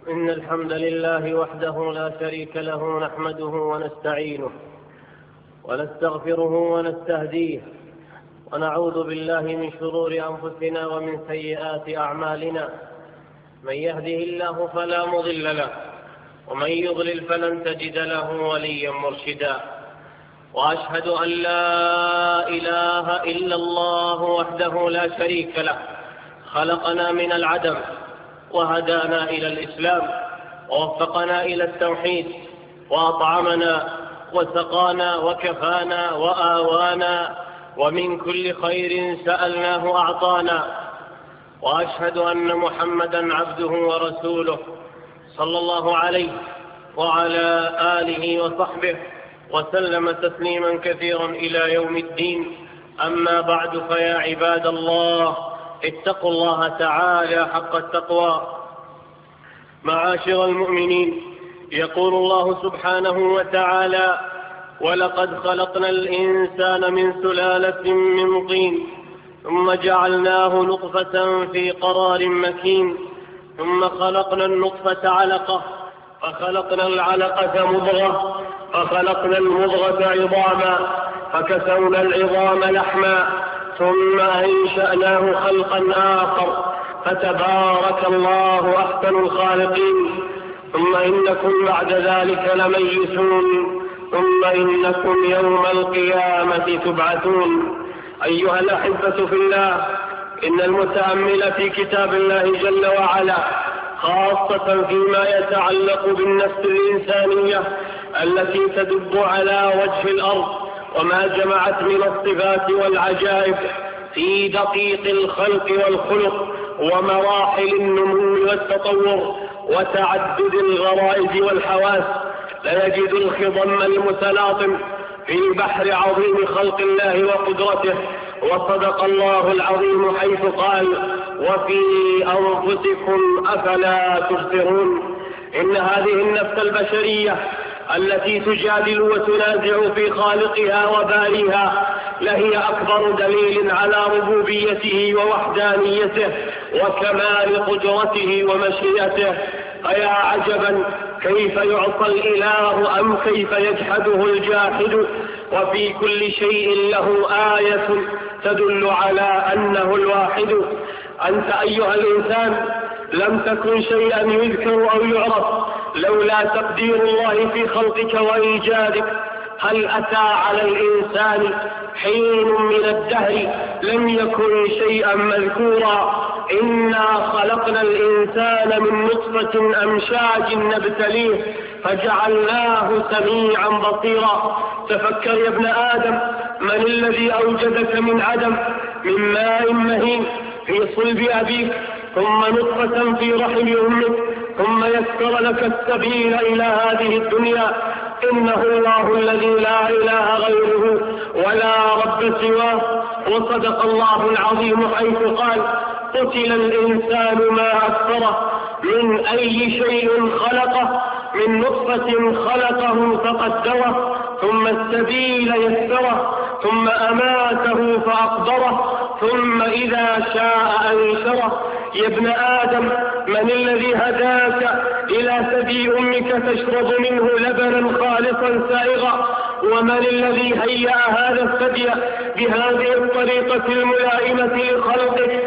إن الحمد لله وحده لا شريك له نحمده ونستعينه ونستغفره ونستهديه ونعوذ بالله من شرور أنفسنا ومن سيئات أعمالنا. من يهده الله فلا مضل له ومن يضلل فلن تجد له وليا مرشدا. وأشهد أن لا إله إلا الله وحده لا شريك له خلقنا من العدم وهدانا إلى الإسلام ووفقنا إلى التوحيد وأطعمنا وسقانا وكفانا وآوانا ومن كل خير سألناه أعطانا. وأشهد أن محمدا عبده ورسوله صلى الله عليه وعلى آله وصحبه وسلم تسليما كثيرا إلى يوم الدين. أما بعد، فيا عباد الله اتقوا الله تعالى حق التقوى. معاشر المؤمنين، يقول الله سبحانه وتعالى: ولقد خلقنا الإنسان من سلالة من طين ثم جعلناه نطفة في قرار مكين ثم خلقنا النطفة علقة فخلقنا العلقة مضغة فخلقنا المضغة عظاما فكسونا العظام لحما ثم أنشأناه خلقا آخر فتبارك الله أحسن الخالقين. ثم إنكم بعد ذلك لميتون ثم إنكم يوم القيامة تبعثون. أيها الأحبة في الله، إن المتأمل في كتاب الله جل وعلا، خاصة فيما يتعلق بالنفس الإنسانية التي تدب على وجه الأرض وما جمعت من الصفات والعجائب في دقيق الخلق والخلق ومراحل النمو والتطور وتعدد الغرائز والحواس، ليجد الخضم المتلاطم في بحر عظيم خلق الله وقدرته. وصدق الله العظيم حيث قال: وفي أنفسكم أفلا تبصرون. إن هذه النفس البشرية التي تجادل وتنازع في خالقها وباريها لهي أكبر دليل على ربوبيته ووحدانيته وكمال قدرته ومشيئته. فيا عجبا كيف يعصى الإله أم كيف يجحده الجاحد، وفي كل شيء له آية تدل على أنه الواحد. أنت أيها الإنسان لم تكن شيئا يذكر أو يعرف لولا تقدير الله في خلقك وإيجادك. هل أتى على الإنسان حين من الدهر لم يكن شيئا مذكورا؟ إنا خلقنا الإنسان من نطفة أمشاج نبتليه فجعلناه سميعا بصيرا. تفكر يا ابن آدم، من الذي أوجدك من عدم، من ماء مهين في صلب أبيك ثم نطفة في رحم أمك ثم يسر لك السبيل إلى هذه الدنيا؟ إنه الله الذي لا إله غيره ولا رب سواه. وصدق الله العظيم حيث قال: قتل الإنسان ما أكفره، من أي شيء خلقه، من نطفة خلقه فقدره ثم السبيل يسره ثم أماته فأقبره ثم إذا شاء أنشره. يا ابن آدم، من الذي هداك إلى ثدي أمك تشرب منه لبنا خالصا سائغا؟ ومن الذي هيأ هذا الثدي بهذه الطريقة الملائمة لخلقك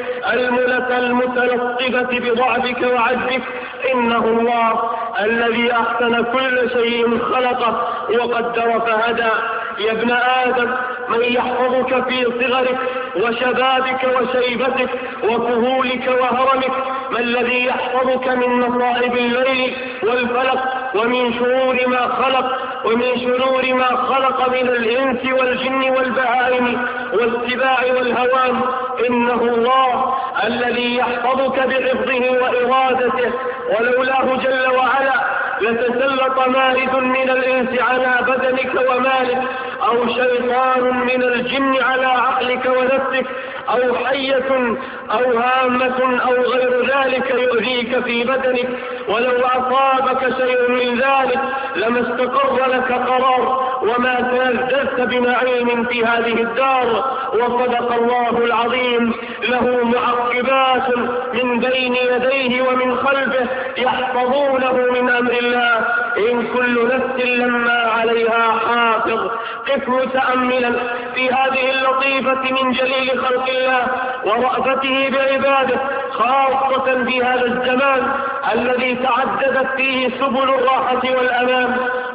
المتلطفة بضعفك وعجزك؟ إنه الله الذي أحسن كل شيء خلقه وقدر فهدى. يا ابن آدم، من يحفظك في صغرك وشبابك وشيبتك وكهولك وهرمك؟ ما الذي يحفظك من مصائب الليل والفلق ومن شرور ما خلق ومن شرور ما خلق من الإنس والجن والبهائم والسباع والهوام؟ إنه الله الذي يحفظك بحفظه وإرادته، ولولاه جل وعلا لتسلط مارد من الإنس على بدنك ومالك، أو شيطان من الجن على عقلك ونفسك، أو حية أو هامة أو غير ذلك يؤذيك في بدنك. ولو أصابك شيء من ذلك لما استقر لك قرار وما تلذذت بنعيم في هذه الدار. وصدق الله العظيم: له معقبات من بين يديه ومن خلفه يحفظونه من أمر الله، إن كل نفس لما عليها حافظ. قف متأملا في هذه اللطيفة من جليل خلق الله ورأفته بعباده، خاصة في هذا الزمان الذي تعددت فيه سبل الراحة والأمان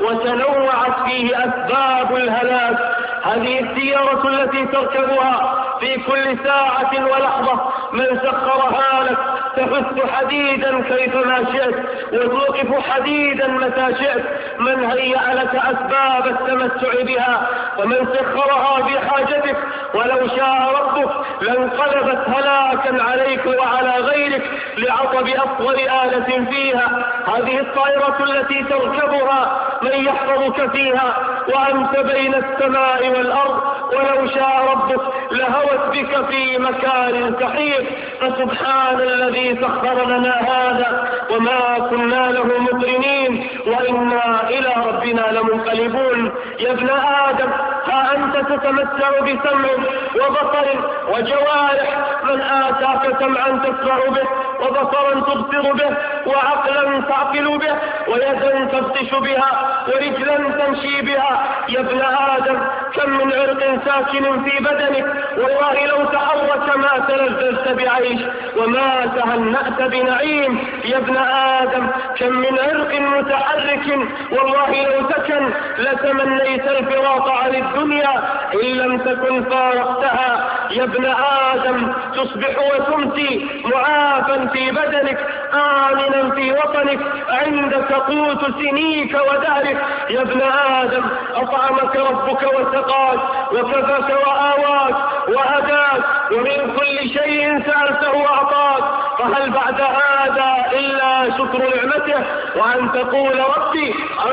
وتنوعت فيه أسباب الهلاك. هذه السيارة التي تركبها في كل ساعة ولحظة من سخرها لك تحث حديدا كيفما شئت وتوقف حديدا متى شئت، من هيأ لك أسباب التمتع بها ومن سخرها بحاجتك، ولو شاء ربك لانقلبت هلاكا عليك وعلى غيرك لعطب أصغر آلة فيها. هذه الطائرة التي تركبها من يحفظك فيها وأنت بين السماء والأرض، ولو شاء ربك لهوت بك في مكان سحيق. فسبحان الذي سخر لنا هذا وما كنا له مقرنين وإنا إلى ربنا لمنقلبون. يا ابن آدم، ها أنت تتمتع بسمع وبصر وجوارح، من آتاك سمعا تسمع به وبصرا تبصر به وعقلا تعقل به ويدا تبطش بها ورجلا تمشي بها. يا ابن آدم، كم من عرق ساكن في بدنك والله لو تحرك ما تلذذت بعيش وما تهنأت بنعيم. يا ابن آدم، كم من عرق متحرك والله لو سكن لتمنيت الفراق عن الدنيا إن لم تكن فارقتها. يا ابن آدم، تصبح وتمسي معافا في بدنك آمنا في وطنك عندك قوت سنيك ودهرك. يا ابن آدم، أطعمك ربك وسقاك وكفاك وآواك وهداك ومن كل شيء سألته أعطاك، فهل بعد هذا إلا شكر نعمته وأن تقول ربي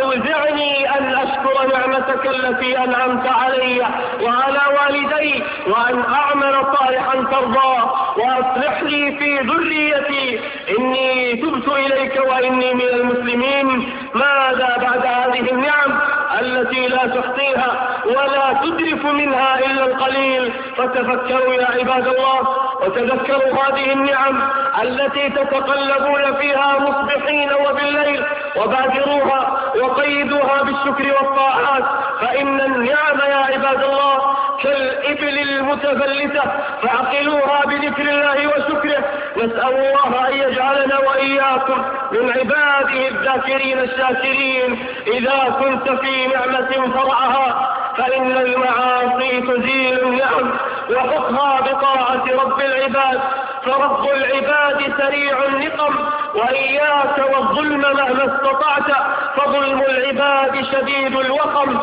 أوزعني أن أشكر نعمتك التي أنعمت علي وعلى والدي وأن أعمل صالحا ترضاه وأصلح لي في ذريتي إني تبت إليك وإني من المسلمين. ماذا بعد هذه النعم التي لا تحصيها ولا تدرك منها إلا القليل؟ فتفكروا يا عباد الله وتذكروا هذه النعم التي تتقلبون فيها مصبحين وبالليل، وبادروها وقيدوها بالشكر والطاعات، فإن النعم يا عباد الله كالإبل المتفلتة، فعقلوها بذكر الله وشكره. نسأل الله أن يجعلنا وإياكم من عباده الذاكرين الشاكرين. إذا كنت في نعمة فرعها فإن المعاصي تزيل النعم وحقها بطاعة رب العباد، فرب العباد سريع النقم، وإياك والظلم مهما استطعت، فظلم العباد شديد الوخم.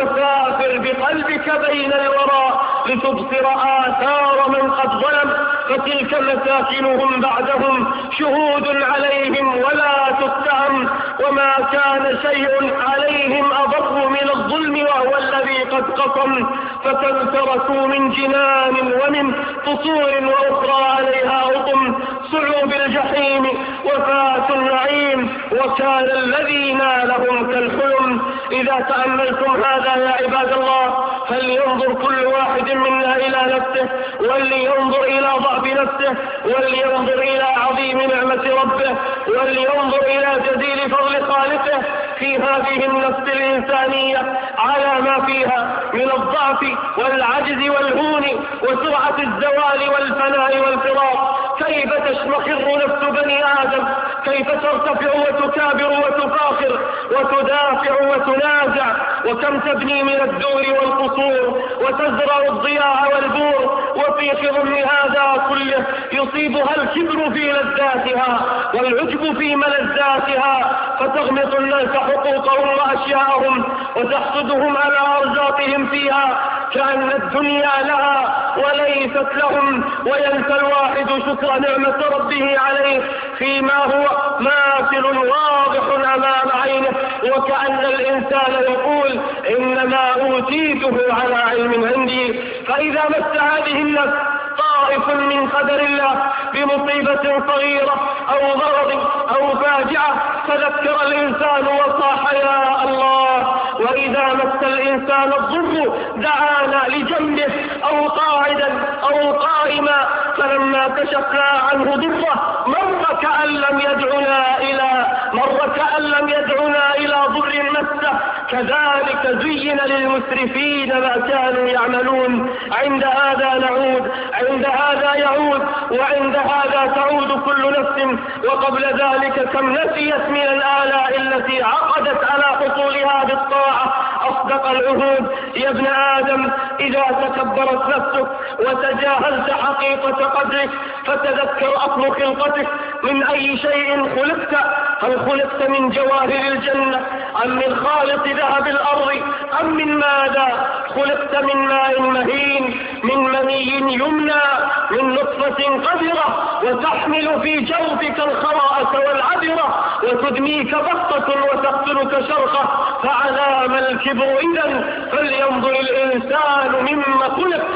وسافر بقلبك بين الورى لتبصر آثار من قد ظلم، فتلك مساكنهم بعدهم شهود عليهم ولا تتهم، وما كان شيء عليهم أضر من الظلم وهو الذي قد قصم. فكم تركوا من جنان ومن قصور وأخرى عليها أطم، صعوا بالجحيم وفاتوا النعيم وكان الذي نالهم كالحلم. إذا تأملتم هذا يا عباد الله فلينظر كل واحد منا إلى نفسه، ولينظر إلى ضعف نفسه، ولينظر إلى عظيم نعمة ربه، ولينظر إلى جزيل فضل خالقه في هذه النفس الإنسانية على ما فيها من الضعف والعجز والهون وسرعة الزوال والفناء والفراق. كيف تشمخر نفس بني آدم، كيف ترتفع وتكابر وتفاخر وتدافع وتنازع، وكم تبني من الدور والقصور وتزرع الضياع والبور، وفي خضم هذا كله يصيبها الكبر في لذاتها والعجب في ملذاتها، فتغمط الناس حقوقهم وأشياءهم وتحسدهم على أرزاقهم فيها كأن الدنيا لها وليست لهم، وينسى الواحد شكر نعمة ربه عليه فيما هو ماثل واضح أمام عينه، وكأن الإنسان يقول إنما أوتيته على علم عندي. فإذا مس هذه النفس طائف من قدر الله بمصيبة صغيرة أو مرض أو فاجعة تذكر الإنسان وصاح يا الله. وإذا مس الإنسان الضر دعانا لجنبه أو قاعدا أو قائما، فلما كشفنا عنه ضره مر كأن لم يدعنا إلى ضر مسه. كذلك زين للمسرفين ما كانوا يعملون. عند هذا يعود وعند هذا تعود كل نفس. وقبل ذلك كم نسيت من الآلاء التي عقدت على حصولها بالطاعة أصدق العهود. يا ابن آدم، إذا تكبرت نفسك وتجاهلت حقيقة قدرك فتذكر أصل خلقتك. من أي شيء خلقت؟ هل خلقت من جواهر الجنة أم من خالط ذهب الأرض أم من ماذا؟ خلقت من ماء مهين، من مني يمنى، من نطفة قذرة، وتحمل في جوفك الخراءة والعذرة، وتدميك بطة وتقتلك شرقة. فعلام الكبر إذن؟ فلينظر الإنسان مما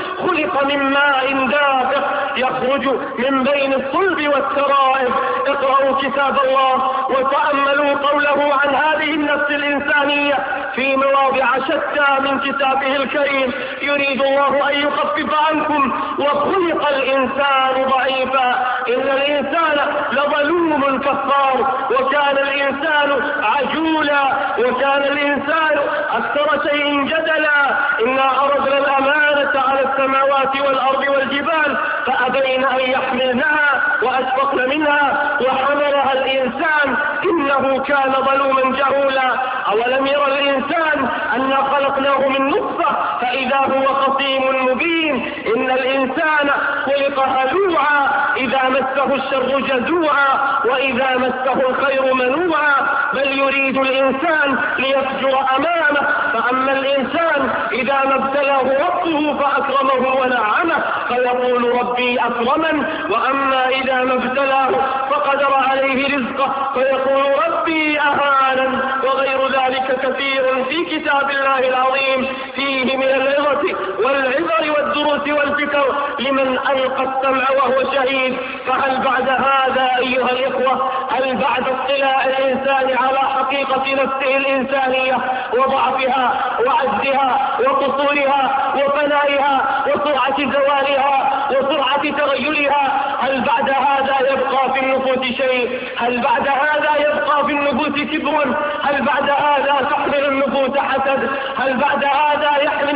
خلق من ماء دافق يخرج من بين الصلب والترائب. اقرأوا كتاب الله وتأملوا قوله عن هذه النفس الإنسانية في مواضع شتى من كتابه الكريم. يريد الله أن يخفف عنكم وخلق الإنسان ضعيفا. إن الإنسان لظلوم كفار، وكان الإنسان عجولا، وكان الإنسان أكثر شيء جدلا. إنا عرضنا الأمانة على السماوات والأرض والجبال فأبين أن يحملنها وأشفقن منها وحملها الإنسان إنه كان ظلوما جهولا. أولم ير الإنسان أنا خلقناه من نطفة فإذا هو خصيم مبين. إن الإنسان خلق هلوعا إذا مسه الشر جزوعا وإذا مسه الخير منوعا. بل يريد الإنسان ليفجر أمامه. فأما الإنسان إذا ما ابتلاه ربه فأكرمه ونعمه فيقول ربي أكرمن. وأما إذا ما ابتلاه فقدر عليه رزقه فيقول ربي أهانن. وغير ذلك كثير في كتاب الله العظيم فيه من العظة والعبر والدروس والفكر لمن ألقى السمع وهو شهيد. فهل بعد هذا أيها الإخوة، هل بعد اطلاع الإنسان على حقيقة نفسه الإنسانية وضعفها وعجزها وقصورها وفنائها وسرعة زوالها وسرعة تغيرها، هل بعد هذا يبقى في النفوس شيء؟ هل بعد هذا يبقى في النفوس كبر؟ هل بعد هذا تحمل النفوس حسد؟ هل بعد هذا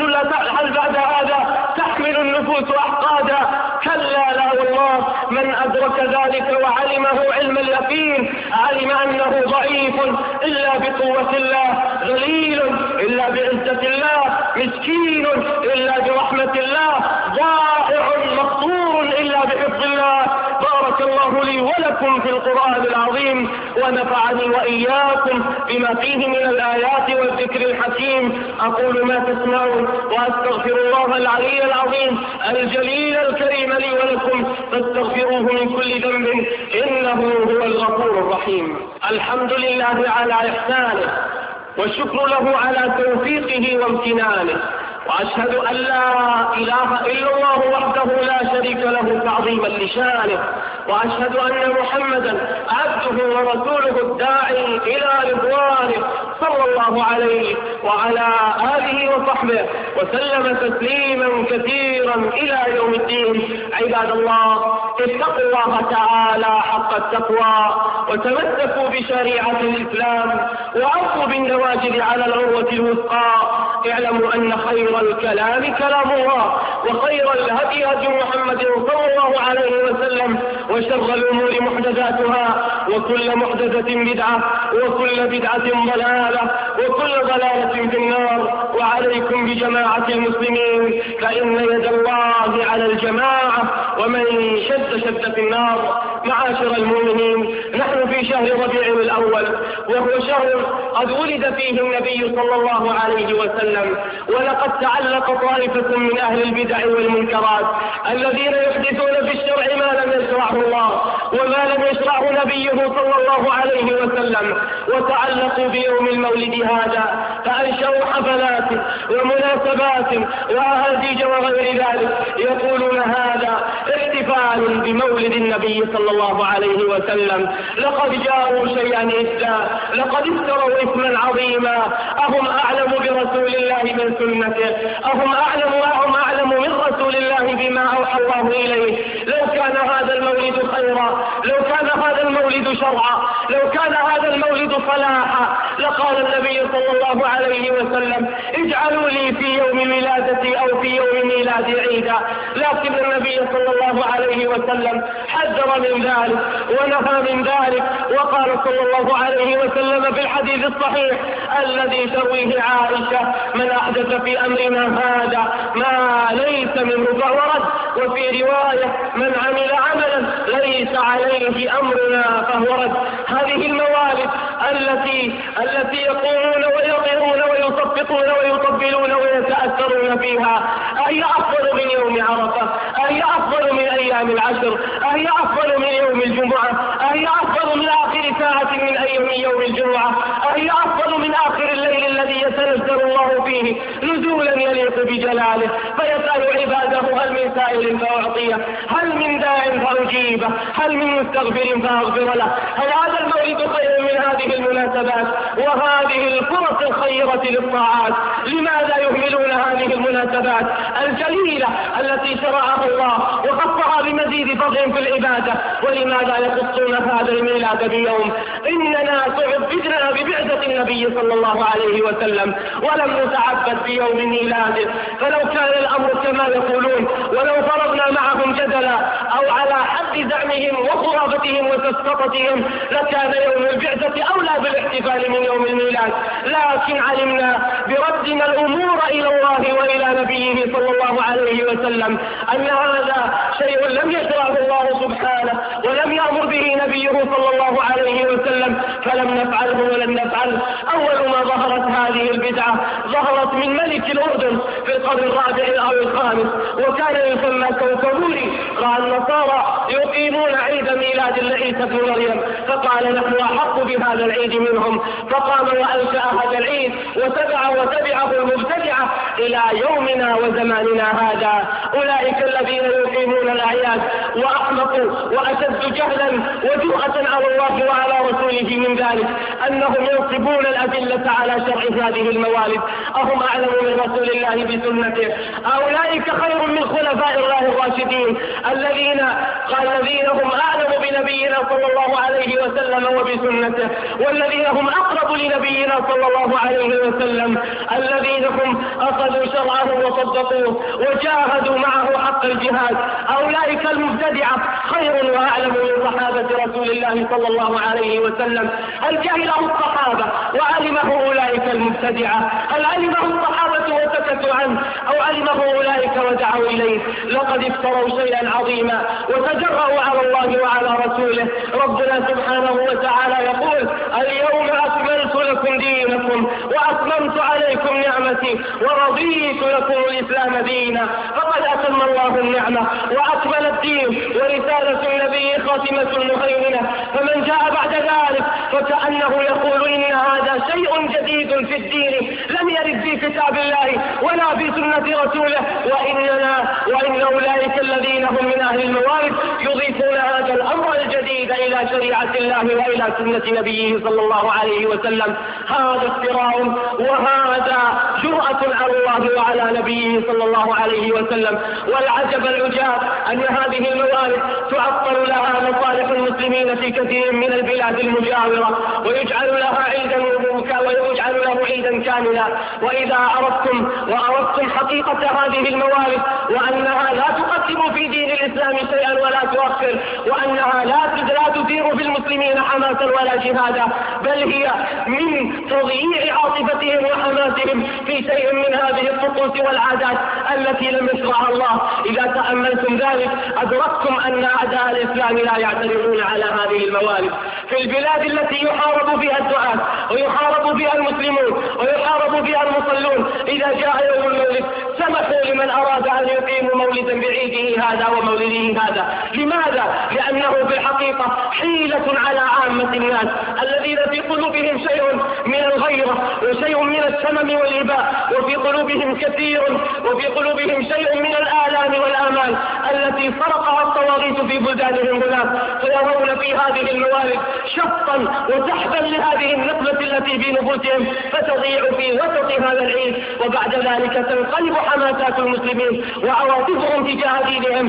تحمل النفوس أحقادا؟ كلا لا والله. من أدرك ذلك وعلمه علم اليقين علم أنه ضعيف إلا بقوة الله، ذليل إلا بعزة الله، مسكين إلا برحمة الله، ضائع مقصور إلا بحفظ الله. بارك الله لي ولكم في القرآن العظيم ونفعني وإياكم بما فيه من الآيات والذكر الحكيم. أقول ما تسمعون وأستغفر الله العلي العظيم الجليل الكريم لي ولكم فاستغفروه من كل ذنب إنه هو الغفور الرحيم. الحمد لله على إحسانه والشكر له على توفيقه وامتنانه، وأشهد أن لا إله إلا الله وحده لا شريك له تعظيما لشانه، وأشهد أن محمدا عبده ورسوله الداعي إلى رضوانه صلى الله عليه وعلى آله وصحبه وسلم تسليما كثيرا إلى يوم الدين. عباد الله، اتقوا الله تعالى حق التقوى وتمسكوا بشريعة الإسلام وعضوا بالنواجذ على العروة الوثقى. اعلموا أن خير الكلام كلام الله، وخير الهدي هدي محمد صلى الله عليه وسلم، وشر الأمور محدثاتها، وكل محدثة بدعة، وكل بدعة ضلالة، وكل ضلالة في النار. وعليكم بجماعة المسلمين فإن يد الله على الجماعة، ومن شد في النار. معاشر المؤمنين، نحن في شهر ربيع الأول، وهو شهر قد ولد فيه النبي صلى الله عليه وسلم. ولقد تعلق طائفة من أهل البدع والمنكرات الذين يحدثون في الشرع ما لم يشرعه الله وما لم يشرعه نبيه صلى الله عليه وسلم، وتعلقوا بيوم المولد هذا فأنشأوا حفلات ومناسبات وأهاديج وغير ذلك، يقولون هذا احتفال بمولد النبي صلى الله عليه وسلم. لقد جاءوا شيئا إثما، لقد افتروا إثما عظيما. أهم أعلم برسول الله من سنته، أهم أعلم من رسول الله بما أوحى الله إليه. لو كان هذا المولد خيرا، لو كان هذا المولد شرعا، لو كان هذا المولد صلاحا، لقال النبي صلى الله عليه وسلم اجعلوا لي في يوم ولادتي أو في يوم ميلادي عيدا. لكن النبي صلى الله عليه وسلم حذر من ذلك ونهى من ذلك، وقال صلى الله عليه وسلم في الحديث الصحيح الذي ترويه عائشة: من أحدث في أمرنا هذا ما ليس منه فهو رد. وفي رواية: من عمل عملا ليس عليه أمرنا فهو رد. هذه الموالد التي يقومون ويطيرون ويصفقون ويطبلون ويتأثرون فيها، أهي أفضل من يوم عرفة؟ أهي أفضل من أيام العشر؟ أهي أفضل من يوم الجمعة؟ أهي أفضل من آخر ساعة من أيام يوم الجمعة؟ أهي أفضل من آخر الليل الذي يتنزل الله فيه نزولا يليق بجلاله فيسأل عباده: هل من سائل فأعطيه؟ هل من داع فأجيبه؟ هل من مستغفر فأغفر له؟ هل هذا المولد خير من هذه المناسبات وهذه الفرص الخيرة للطاعات؟ لماذا يهملون هذه المناسبات الجليلة التي شرعها الله وخصها بمزيد فضل في العبادة؟ ولماذا يخصون هذا الميلاد بيوم؟ إننا تعبدنا ببعثة النبي صلى الله عليه وسلم ولم نتعبد بيوم ميلاده. فلو كان الأمر كما يقولون، ولو فرضنا معهم جدلا أو على حد زعمهم وخرافته وسسقطتهم، لكان يوم البعثة أولى بالاحتفال من يوم الميلاد. لكن علمنا بردنا الأمور إلى الله وإلى نبيه صلى الله عليه وسلم أن هذا شيء لم يشرعه الله سبحانه ولم يأمر به نبيه صلى الله عليه وسلم، فلم نفعله ولن نفعله. أول ما ظهرت هذه البدعة ظهرت من ملك الأردن في القرن الرابع أو الخامس، وكان يسمى كوكبوري. رأى النصارى يقيمون عيد ميلاد عيسى بن مريم، فقال: نحن أحق بهذا العيد منهم، فقام وأنشأ هذا العيد وتبعه المبتدعة إلى يومنا وزماننا هذا. أولئك الذين يقيمون الأعياد وأحمقوا وأشد جهلا وجرأة على الله وعلى رسوله من ذلك أنهم ينصبون الأدلة على شرع هذه الموالد. أهم أعلم من رسول الله بسنته. أولئك خير من خلفاء الله الراشدين الذين هم أعلم بنبينا صلى الله عليه وسلم وبسنته، والذين هم أقرب لنبينا صلى الله عليه وسلم، الذين هم أخذوا شرعه وصدقوه وجاهدوا معه حق الجهاد. أولئك المبتدعة خير وأعلم من صحابة رسول الله صلى الله عليه وسلم. هل جهله الصحابة وعلمه أولئك المبتدعة؟ هل علمه الصحابة وسكتوا عنه أو علمه أولئك ودعوا إليه؟ لقد افتروا شيئا عظيما وتجرأوا على الله وعلى رسوله. ربنا سبحانه وتعالى يقول: اليوم أكملت لكم دينكم وأتممت عليكم نعمتي ورضيت لكم الإسلام دينا. فقد أتم الله النعمة وأكمل الدين، ورسالة النبي خاتمة مهيمنة. فمن جاء بعد ذلك فكأنه يقول: إن هذا شيء جديد في الدين لم يرد في كتاب الله ولا في سنة رسوله. وإن أولئك الذين هم من أهل الموارد يضيفون هذا الأمر الجديد إلى شريعة الله وإلى سنة نبيه صلى الله عليه وسلم. هذا افتراء وهذا جرأة على الله وعلى نبيه صلى الله عليه وسلم. والعجب العجاب أن هذه الموارد تعطل لها مصالح المسلمين في كثير من البلاد المجاورة، ويجعل لها عيدا ويجعل له عيدا كاملا. وإذا أردتم حقيقة هذه الموارد وأنها لا تقدم في دين الإسلام شيئا ولا تؤخر، وأنها لا تثير في المسلمين حماسا ولا جهادا، بل هي من تضييع عاطفتهم وحماسهم في شيء من هذه الطقوس والعادات التي لم يشرعها الله. إذا تأملتم ذلك أدركتم أن أعداء الإسلام لا يعترضون على هذه الموارد. في البلاد التي يحارب فيها الدعاة ويحارب فيها المسلمون ويحارب فيها المصلون، إذا جاء يوم المولد سمحوا لمن أراد أن يقيم مولدا بعيده هذا ومولده هذا. لماذا؟ لأنه في الحقيقة حيلة على عامة الناس الذين في قلوبهم شيء من الغيرة وشيء من السمم والإباء، وفي قلوبهم شيء من الآلام والآمال التي سرقها الطواغيت في بلدانهم هناك، فيرون في هذه الموارد شطا وسحبا لهذه النقلة التي في نفوسهم فتضيع في وسط هذا العيد، وبعد ذلك تنقلب حماسات المسلمين وعواطفهم تجاه دينهم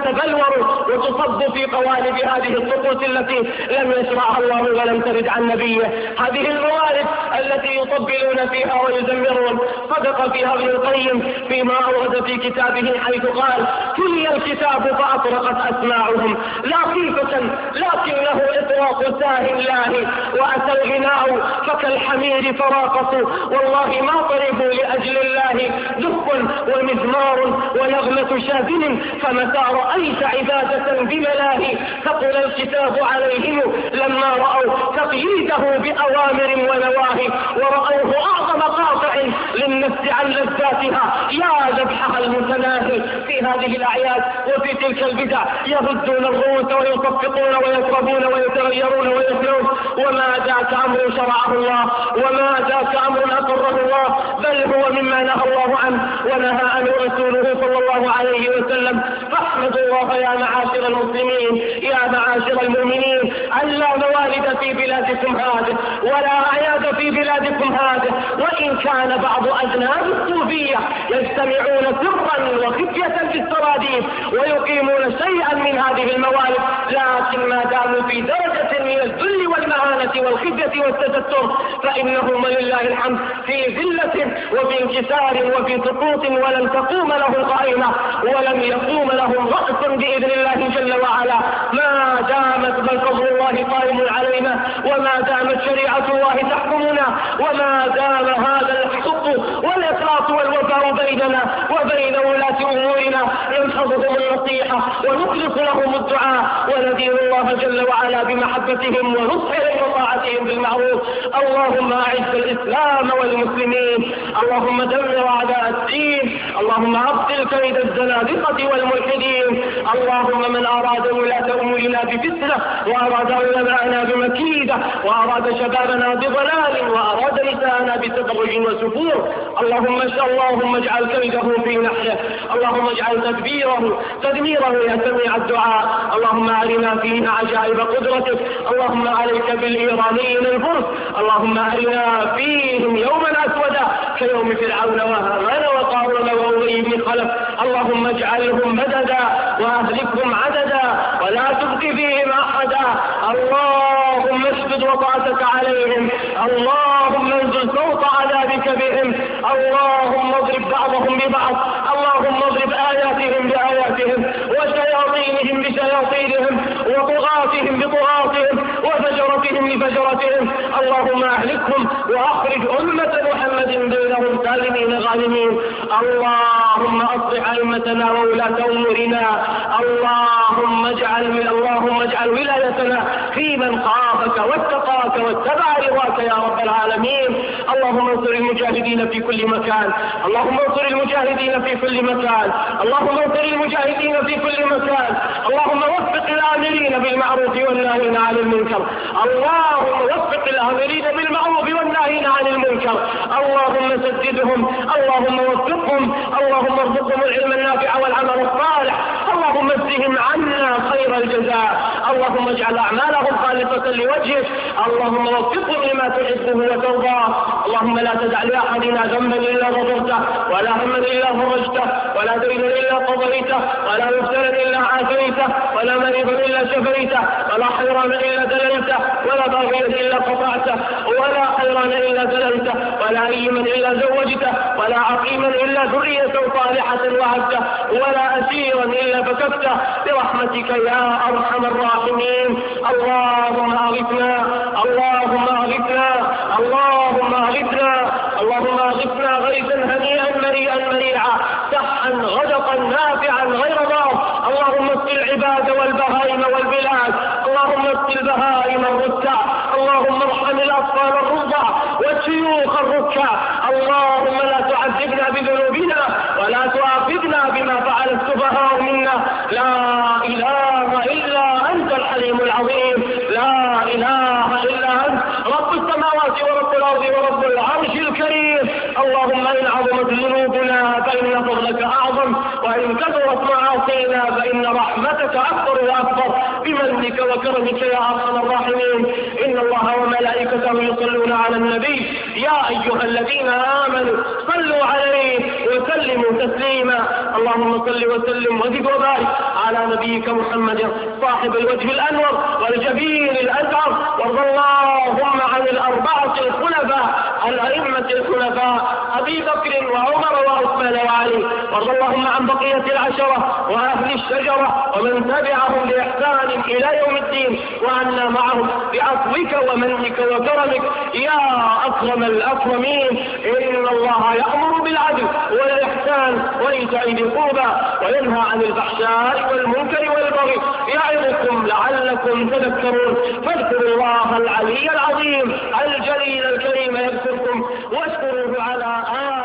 تتبلور وتصب في قوالب هذه الطقوس التي لم يشرعها الله ولم ترد عن نبيه. هذه الموارد التي يطبلون فيها ويزمرون، صدق فيها ابن القيم فيما أورد في كتابه حيث قال: تلي الكتاب فأطرقت أسماعهم لا خيفة لكنه إطراق ساه الله، وأتى الغناء فكالحمير فراقصوا والله ما طربوا لأجل الله دف ومزمار ونغمة شاذن، فمتى رأيت عبادة بملاهي ثقل الكتاب عليهم لما رأوا تقييده بأوامر ونواهي، ورأوه أعظم قاطع للنفس عن لذاتها يا ذبحها المتناهي. في هذه الأعياد وفي تلك البدع يهزون الرؤوس ويصفقون ويضربون ويتغيرون ويفنون، وما ذاك أمر شرعه الله وما ذاك أمر أقره الله، بل هو مما نهى الله عنه ونهى عنه رسوله صلى الله عليه وسلم. فاحمدوا الله يا معاشر المسلمين يا معاشر المؤمنين أن لا موالد في بلادكم هذه ولا أعياد في بلادكم هذه، وإن كان بعض أذناب الصوفية يجتمعون سرا وخفية في السراديب ويقيمون شيئا من هذه الموالد، لكن ما داموا في درجة من الذل والمهانة والخفية والتستر فإنهم لله الحمد في ذلة وفي انكسار وفي سقوط، ولن تقوم له قائمة ولم يقوم لهم رأس بإذن الله جل وعلا ما دامت بل فضل الله قائم علينا، وما دامت شريعة الله تحكمنا، وما دام هذا الحق والإخلاص والوفاء بيننا وبين ولاة أمورنا ينحضهم النصيحة ونخلص لهم الدعاء وندين الله جل وعلا بمحبتهم ونصحهم وطاعتهم بالمعروف. اللهم أعز الإسلام والمسلمين، اللهم دمر أعداء الدين، اللهم أبطل كيد الزنادقة والملحدين، اللهم من أراد ولاة أمورنا بفتنة وأراد علماءنا بمكيدة وأراد شبابنا بضلال وأراد نساءنا بتبرج وسفور، اللهم اجعل كيده في نحره، اللهم اجعل تدميره يا سميع الدعاء. اللهم أرنا فيها عجائب قدرتك، اللهم عليك بالإيرانيين الفرس، اللهم أرنا فيهم يوما أسودا كيوم فرعون وهامان وقارون وأبي بن خلف، اللهم اجعلهم مددا وأهلكهم عددا ولا تبق فيهم أحدا، اللهم اشدد وطأتك عليهم، اللهم انزل صوت عذابك بهم، اللهم اضرب بعضهم ببعض، اللهم اضرب آياتهم بآياتهم وشياطينهم بشياطينهم وطغاتهم بطغاتهم وفجرتهم بفجرتهم، اللهم اهلكهم واخرج أمة محمد بينهم سالمين غانمين. اللهم اصلح أئمتنا وولاة أمورنا، اللهم اجعل ولايتنا في من خافك واتقاك واتبع رضاك يا رب العالمين. اللهم انصر المجاهدين في كل مكان، اللهم انصر المجاهدين في كل مكان، اللهم انصر المجاهدين في كل مكان، اللهم وفق الآمرين بالمعروف والناهين عن المنكر، اللهم وفق الآمرين بالمعروف والناهين عن المنكر، اللهم سددهم، اللهم وفقهم، اللهم ارزقهم العلم النافع والعمل الصالح، اللهم اجزهم عنا خير الجزاء، اللهم اجعل أعمالهم خالصة لوجهك، اللهم وفقهم لما تحبه وترضاه، اللهم لا تدع لأحدنا ذنبا إلا غفرته ولا هما إلا فرجته ولا دينا إلا قضيته ولا مبتلا إلا عافيته ولا مريضا إلا شفيته ولا حيران إلا دللته ولا باغيا إلا قطعته ولا خيرا سلطان إلا زللته، ولا أيما إلا زوجته، ولا عقيما إلا ذرية صالحة وهبته، ولا أسيرا إلا فككته برحمتك يا أرحم الراحمين. اللهم أغثنا، اللهم أغثنا، اللهم أغثنا، اللهم أغثنا غيثا هنيئا مريئا مريعا صحا غدقا نافعا غير ضار. اللهم اسق العباد والبهائم والبلاد، اللهم اسق البهائم الركع، اللهم ارحم الأطفال الرضع والشيوخ الركع. اللهم لا تعذبنا بذنوبنا ولا تؤاخذنا بما فعل السفهاء منا. لا إله إلا أنت الحليم العظيم، لا إله إلا أنت رب السماوات ورب الأرض ورب العرش الكريم. اللهم إن عظمت ذنوبنا فإن فضلك أعظم، وإن كثرت معاصينا فإن رحمتك أكبر وأكبر، بمنك وكرمك يا أرحم الراحمين. إن الله وملائكته يصلون على النبي يا أيها الذين آمنوا صلوا عليه وسلموا تسليما. اللهم صل وسلم وزد وبارك على نبيك محمد صاحب الوجه الأنور والجبين الأزهر. وارض اللهم عن الأربعة الخلفاء الأئمة الخلفاء أبي بكر وعمر وعثمان وعلي. وارض اللهم عن بقية العشرة وأهل الشجرة ومن تبعهم بإحسان إلى يوم الدين، وعنا معهم بعفوك ومنك وكرمك يا أكرم الأكرمين. إن الله يأمر بالعدل والإحسان وإيتاء ذي القربى وينهى عن الفحشاء والمنكر والبغي يعظكم لعلكم تذكرون. فاذكروا الله العلي العظيم الجليل الكريم يذكركم، واشكروه على